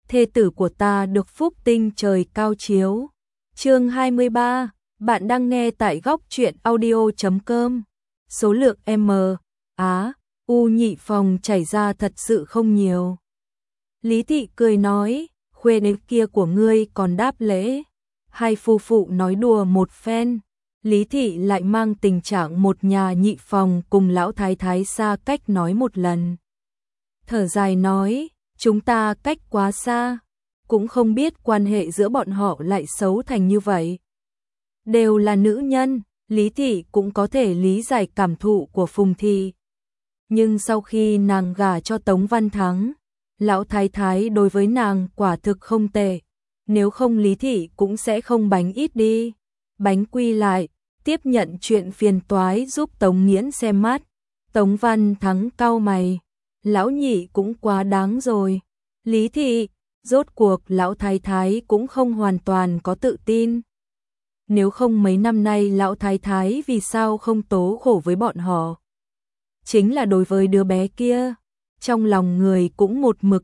thê tử của ta được phúc tinh trời cao chiếu. Chương 23, bạn đang nghe tại góc truyện audio.com. Số lượng M, Á, U nhị phòng chảy ra thật sự không nhiều. Lý Thị cười nói, khuê nữ kia của ngươi còn đáp lễ. Hai phu phụ nói đùa một phen. Lý Thị lại mang tình trạng một nhà nhị phòng cùng lão thái thái xa cách nói một lần. Thở dài nói, chúng ta cách quá xa, cũng không biết quan hệ giữa bọn họ lại xấu thành như vậy. Đều là nữ nhân, Lý Thị cũng có thể lý giải cảm thụ của Phùng Thị. Nhưng sau khi nàng gả cho Tống Văn Thắng, lão thái thái đối với nàng quả thực không tệ, nếu không Lý Thị cũng sẽ không bánh ít đi. Bánh quy lại, tiếp nhận chuyện phiền toái giúp Tống Nghiễn xem mắt. Tống Văn Thắng cau mày, lão nhị cũng quá đáng rồi. Lý Thị, rốt cuộc lão thái thái cũng không hoàn toàn có tự tin. Nếu không mấy năm nay lão thái thái vì sao không tố khổ với bọn họ? Chính là đối với đứa bé kia, trong lòng người cũng một mực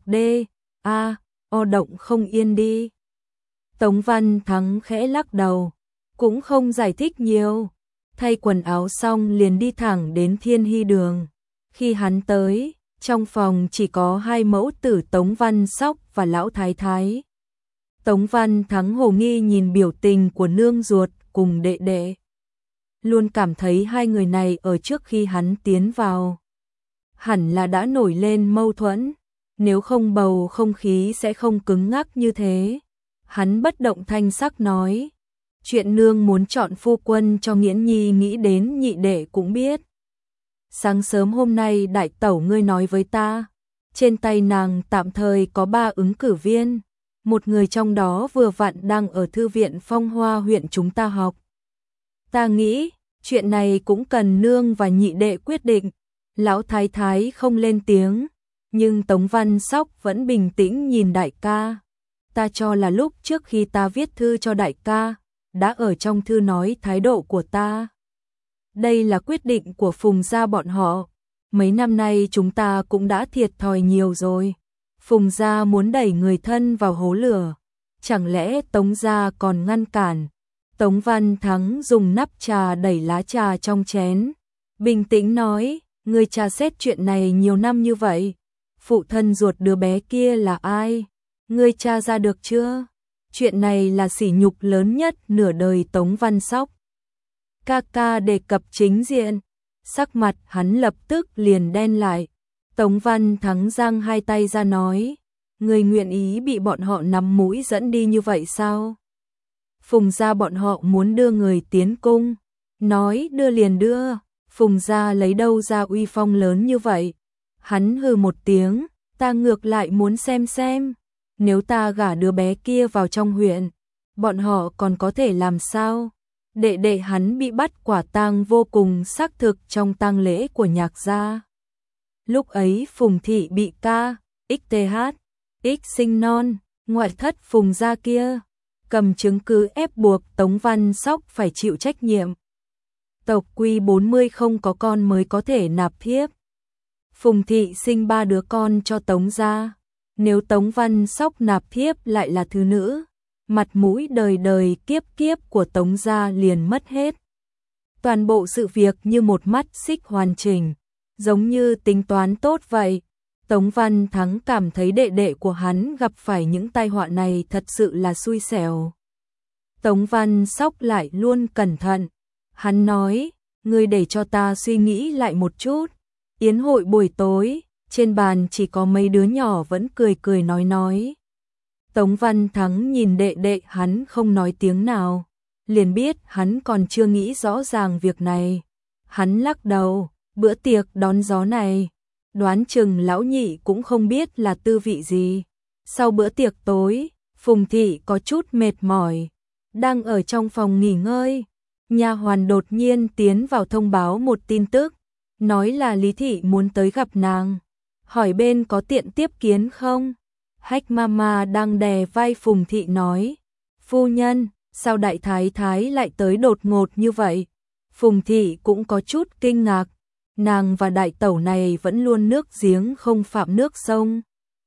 o động không yên đi. Tống Văn Thắng khẽ lắc đầu, cũng không giải thích nhiều, thay quần áo xong liền đi thẳng đến Thiên Hy Đường. Khi hắn tới, trong phòng chỉ có hai mẫu tử Tống Văn Sóc và lão thái thái. Tống Văn Thắng hồ nghi nhìn biểu tình của nương ruột cùng đệ đệ. Luôn cảm thấy hai người này ở trước khi hắn tiến vào hẳn là đã nổi lên mâu thuẫn, nếu không bầu không khí sẽ không cứng ngắc như thế. Hắn bất động thanh sắc nói, chuyện nương muốn chọn phu quân cho Nghiễn Nhi nghĩ đến nhị đệ cũng biết. Sáng sớm hôm nay đại tẩu ngươi nói với ta, trên tay nàng tạm thời có 3 ứng cử viên, một người trong đó vừa vặn đang ở thư viện Phong Hoa huyện chúng ta học. Ta nghĩ, chuyện này cũng cần nương và nhị đệ quyết định. Lão thái thái không lên tiếng, nhưng Tống Văn Sóc vẫn bình tĩnh nhìn đại ca. Ta cho là lúc trước khi ta viết thư cho đại ca, đã ở trong thư nói thái độ của ta. Đây là quyết định của Phùng gia bọn họ. Mấy năm nay chúng ta cũng đã thiệt thòi nhiều rồi. Phùng gia muốn đẩy người thân vào hố lửa, chẳng lẽ Tống gia còn ngăn cản? Tống Văn Thắng dùng nắp trà đẩy lá trà trong chén, bình tĩnh nói, ngươi tra xét chuyện này nhiều năm như vậy, phụ thân ruột đứa bé kia là ai? Ngươi tra ra được chưa? Chuyện này là sỉ nhục lớn nhất nửa đời Tống Văn Sóc. Ca ca đề cập chính diện, sắc mặt hắn lập tức liền đen lại. Tống Văn Thắng giang hai tay ra nói, ngươi nguyện ý bị bọn họ nắm mũi dẫn đi như vậy sao? Phùng gia bọn họ muốn đưa người tiến cung, nói đưa liền đưa, Phùng gia lấy đâu ra uy phong lớn như vậy? Hắn hừ một tiếng, ta ngược lại muốn xem, nếu ta gả đứa bé kia vào trong huyện, bọn họ còn có thể làm sao? Đệ đệ hắn bị bắt quả tang vô cùng xác thực trong tang lễ của Nhạc gia. Lúc ấy Phùng thị bị X sinh non, ngoại thất Phùng gia kia cầm chứng cứ ép buộc Tống Văn Sóc phải chịu trách nhiệm. Tộc quy 40 không có con mới có thể nạp thiếp. Phùng thị sinh 3 đứa con cho Tống gia. Nếu Tống Văn Sóc nạp thiếp lại là thứ nữ, mặt mũi đời đời kiếp kiếp của Tống gia liền mất hết. Toàn bộ sự việc như một mắt xích hoàn chỉnh, giống như tính toán tốt vậy. Tống Văn Thắng cảm thấy đệ đệ của hắn gặp phải những tai họa này thật sự là xui xẻo. Tống Văn Sóc lại luôn cẩn thận. Hắn nói, ngươi để cho ta suy nghĩ lại một chút. Yến hội buổi tối, trên bàn chỉ có mấy đứa nhỏ vẫn cười nói. Tống Văn Thắng nhìn đệ đệ hắn không nói tiếng nào, liền biết hắn còn chưa nghĩ rõ ràng việc này. Hắn lắc đầu, bữa tiệc đón gió này, đoán chừng lão nhị cũng không biết là tư vị gì. Sau bữa tiệc tối, Phùng thị có chút mệt mỏi, đang ở trong phòng nghỉ ngơi, nha hoàn đột nhiên tiến vào thông báo một tin tức, nói là Lý thị muốn tới gặp nàng, hỏi bên có tiện tiếp kiến không. Hách mama đang đè vai Phùng thị nói, phu nhân, sao đại thái thái lại tới đột ngột như vậy? Phùng thị cũng có chút kinh ngạc, nàng và đại tẩu này vẫn luôn nước giếng không phạm nước sông.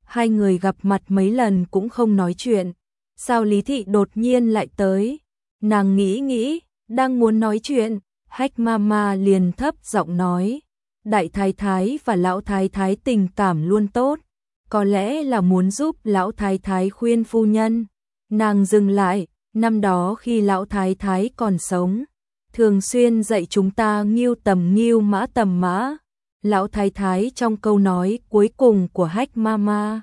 Hai người gặp mặt mấy lần cũng không nói chuyện. Sao Lý Thị đột nhiên lại tới? Nàng nghĩ nghĩ, đang muốn nói chuyện, Hách Mama liền thấp giọng nói, đại thái thái và lão thái thái tình cảm luôn tốt, có lẽ là muốn giúp lão thái thái khuyên phu nhân. Nàng dừng lại, năm đó khi lão thái thái còn sống, thường xuyên dạy chúng ta nghiêu tầm nghiêu mã tầm mã. Lão thái thái trong câu nói cuối cùng của Hách Mama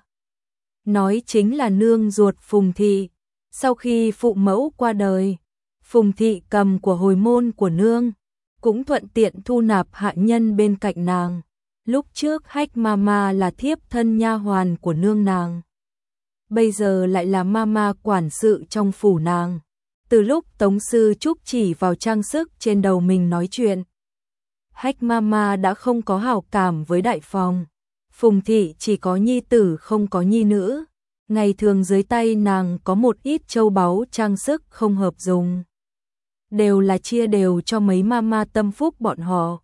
nói chính là nương ruột Phùng Thị. Sau khi phụ mẫu qua đời, Phùng Thị cầm của hồi môn của nương, cũng thuận tiện thu nạp hạ nhân bên cạnh nàng. Lúc trước Hách Mama là thiếp thân nha hoàn của nương nàng, bây giờ lại là mama quản sự trong phủ nàng. Từ lúc Tống Sư Trúc chỉ vào trang sức trên đầu mình nói chuyện, Hách Mama đã không có hảo cảm với đại phòng. Phùng Thị chỉ có nhi tử không có nhi nữ. Ngày thường dưới tay nàng có một ít châu báu trang sức không hợp dùng, đều là chia đều cho mấy mama tâm phúc bọn họ.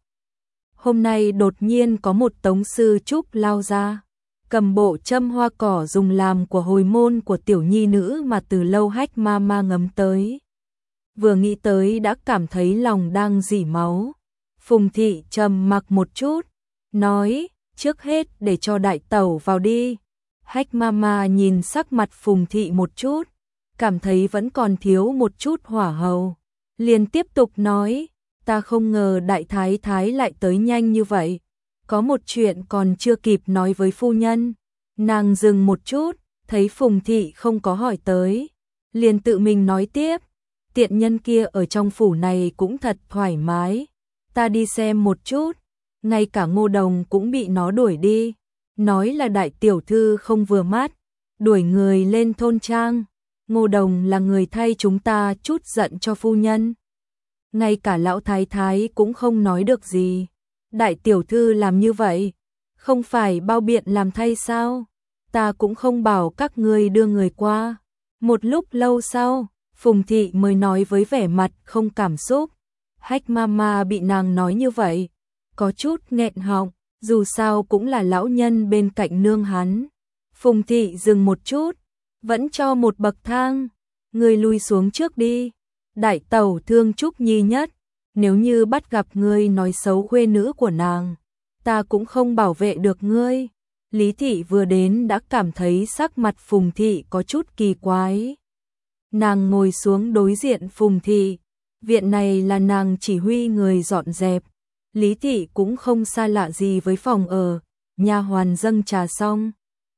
Hôm nay đột nhiên có một Tống Sư Trúc lao ra, cầm bộ châm hoa cỏ dùng làm của hồi môn của tiểu nhi nữ mà từ lâu Hách Mama ngấm tới. Vừa nghĩ tới đã cảm thấy lòng đang rỉ máu. Phùng Thị trầm mặc một chút, nói, trước hết để cho đại tẩu vào đi. Hách Mama nhìn sắc mặt Phùng Thị một chút, cảm thấy vẫn còn thiếu một chút hỏa hầu, liền tiếp tục nói, ta không ngờ đại thái thái lại tới nhanh như vậy, có một chuyện còn chưa kịp nói với phu nhân. Nàng dừng một chút, thấy Phùng Thị không có hỏi tới, liền tự mình nói tiếp, tiện nhân kia ở trong phủ này cũng thật thoải mái, ta đi xem một chút, ngay cả Ngô Đồng cũng bị nó đuổi đi, nói là đại tiểu thư không vừa mắt, đuổi người lên thôn trang. Ngô Đồng là người thay chúng ta chút giận cho phu nhân, ngay cả lão thái thái cũng không nói được gì. Đại tiểu thư làm như vậy, không phải bao biện làm thay sao? Ta cũng không bảo các ngươi đưa người qua. Một lúc lâu sau, Phùng Thị mới nói với vẻ mặt không cảm xúc. Hách Mama bị nàng nói như vậy, có chút nghẹn họng, dù sao cũng là lão nhân bên cạnh nương hắn. Phùng Thị dừng một chút, vẫn cho một bậc thang, ngươi lui xuống trước đi. Đại tẩu thương Trúc Nhi nhất, nếu như bắt gặp ngươi nói xấu khuê nữ của nàng, ta cũng không bảo vệ được ngươi. Lý Thị vừa đến đã cảm thấy sắc mặt Phùng Thị có chút kỳ quái. Nàng ngồi xuống đối diện Phùng Thị, viện này là nàng chỉ huy người dọn dẹp. Lý Thị cũng không xa lạ gì với phòng ở, nha hoàn dâng trà xong.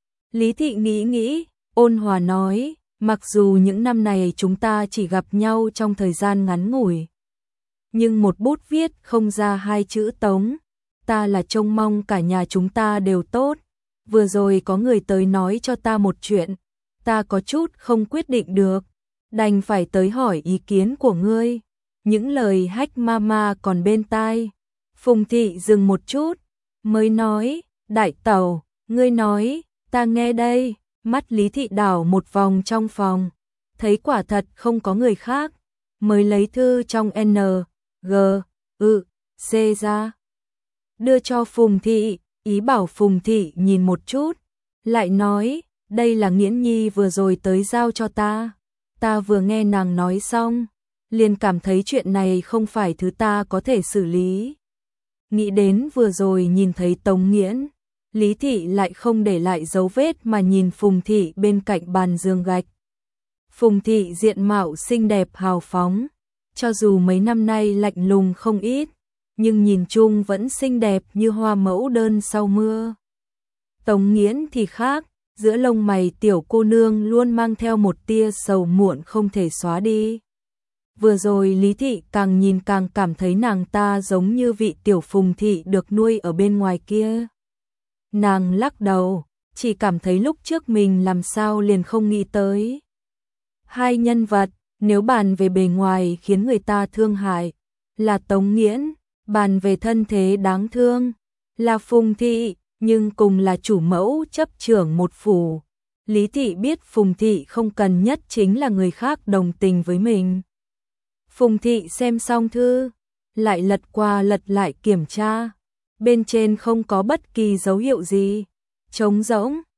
Lý Thị nghĩ nghĩ, ôn hòa nói, mặc dù những năm này chúng ta chỉ gặp nhau trong thời gian ngắn ngủi, nhưng một bút viết không ra hai chữ Tống, ta là trông mong cả nhà chúng ta đều tốt. Vừa rồi có người tới nói cho ta một chuyện, ta có chút không quyết định được, đành phải tới hỏi ý kiến của ngươi. Những lời Hách Mama còn bên tai. Phùng Thị dừng một chút, mới nói, đại tẩu, ngươi nói, ta nghe đây. Mắt Lý Thị đảo một vòng trong phòng, thấy quả thật không có người khác, mới lấy thư trong N, G, C ra, đưa cho Phùng Thị, ý bảo Phùng Thị nhìn một chút, lại nói, đây là Nghiễn Nhi vừa rồi tới giao cho ta. Ta vừa nghe nàng nói xong, liền cảm thấy chuyện này không phải thứ ta có thể xử lý. Nghĩ đến vừa rồi nhìn thấy Tống Nghiễn, Lý Thị lại không để lại dấu vết mà nhìn Phùng Thị bên cạnh bàn giường gạch. Phùng Thị diện mạo xinh đẹp hào phóng, cho dù mấy năm nay lạnh lùng không ít, nhưng nhìn chung vẫn xinh đẹp như hoa mẫu đơn sau mưa. Tống Nghiễn thì khác, giữa lông mày tiểu cô nương luôn mang theo một tia sầu muộn không thể xóa đi. Vừa rồi Lý Thị càng nhìn càng cảm thấy nàng ta giống như vị tiểu Phùng Thị được nuôi ở bên ngoài kia. Nàng lắc đầu, chỉ cảm thấy lúc trước mình làm sao liền không nghĩ tới. Hai nhân vật, nếu bàn về bề ngoài khiến người ta thương hại, là Tống Nghiễn, bàn về thân thế đáng thương, là Phùng Thị, nhưng cùng là chủ mẫu chấp trưởng một phủ. Lý Thị biết Phùng Thị không cần nhất chính là người khác đồng tình với mình. Phùng Thị xem xong thư, lại lật qua lật lại kiểm tra. Bên trên không có bất kỳ dấu hiệu gì, trống rỗng,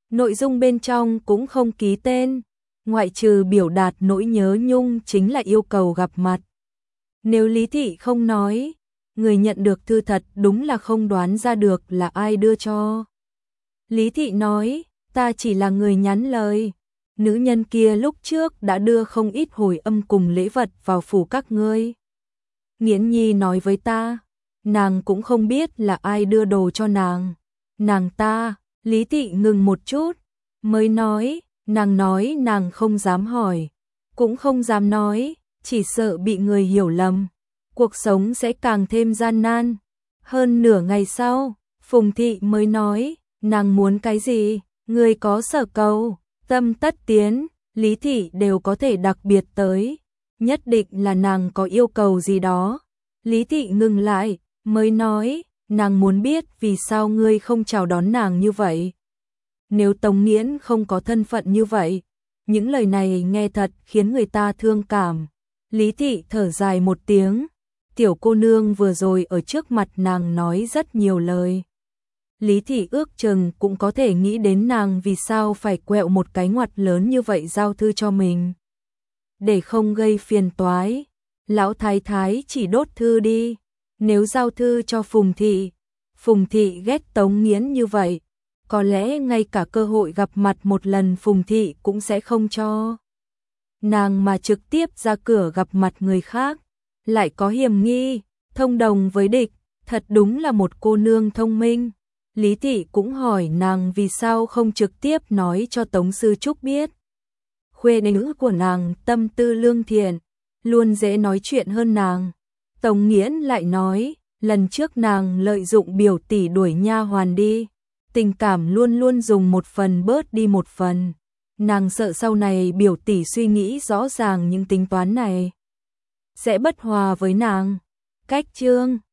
Nội dung bên trong cũng không ký tên, ngoại trừ biểu đạt nỗi nhớ nhung chính là yêu cầu gặp mặt. Nếu Lý Thị không nói, người nhận được thư thật đúng là không đoán ra được là ai đưa cho. Lý Thị nói, ta chỉ là người nhắn lời. Nữ nhân kia lúc trước đã đưa không ít hồi âm cùng lễ vật vào phủ các ngươi. Nghiễn Nhi nói với ta, nàng cũng không biết là ai đưa đồ cho nàng. Nàng ta, Lý Thị ngừng một chút, mới nói nàng không dám hỏi, cũng không dám nói, chỉ sợ bị người hiểu lầm. Cuộc sống sẽ càng thêm gian nan. Hơn nửa ngày sau, Phùng Thị mới nói, nàng muốn cái gì, người có sở cầu, tâm tất tiến, Lý Thị đều có thể đặc biệt tới. Nhất định là nàng có yêu cầu gì đó. Lý Thị ngừng lại, mới nói, nàng muốn biết vì sao ngươi không chào đón nàng như vậy. Nếu Tống Nghiễn không có thân phận như vậy, những lời này nghe thật khiến người ta thương cảm. Lý Thị thở dài một tiếng, tiểu cô nương vừa rồi ở trước mặt nàng nói rất nhiều lời. Lý Thị ước chừng cũng có thể nghĩ đến nàng vì sao phải quẹo một cái ngoặt lớn như vậy giao thư cho mình. Để không gây phiền toái, lão thái thái chỉ đốt thư đi. Nếu giao thư cho Phùng Thị ghét Tống Nghiễn như vậy, có lẽ ngay cả cơ hội gặp mặt một lần Phùng Thị cũng sẽ không cho. Nàng mà trực tiếp ra cửa gặp mặt người khác, lại có hiểm nghi, thông đồng với địch, thật đúng là một cô nương thông minh. Lý Thị cũng hỏi nàng vì sao không trực tiếp nói cho Tống Sư Trúc biết. Khuê nữ của nàng tâm tư lương thiện, luôn dễ nói chuyện hơn nàng. Tống Nghiễn lại nói, lần trước nàng lợi dụng biểu tỷ đuổi nha hoàn đi, tình cảm luôn luôn dùng một phần bớt đi một phần. Nàng sợ sau này biểu tỷ suy nghĩ rõ ràng những tính toán này sẽ bất hòa với nàng. Cách chương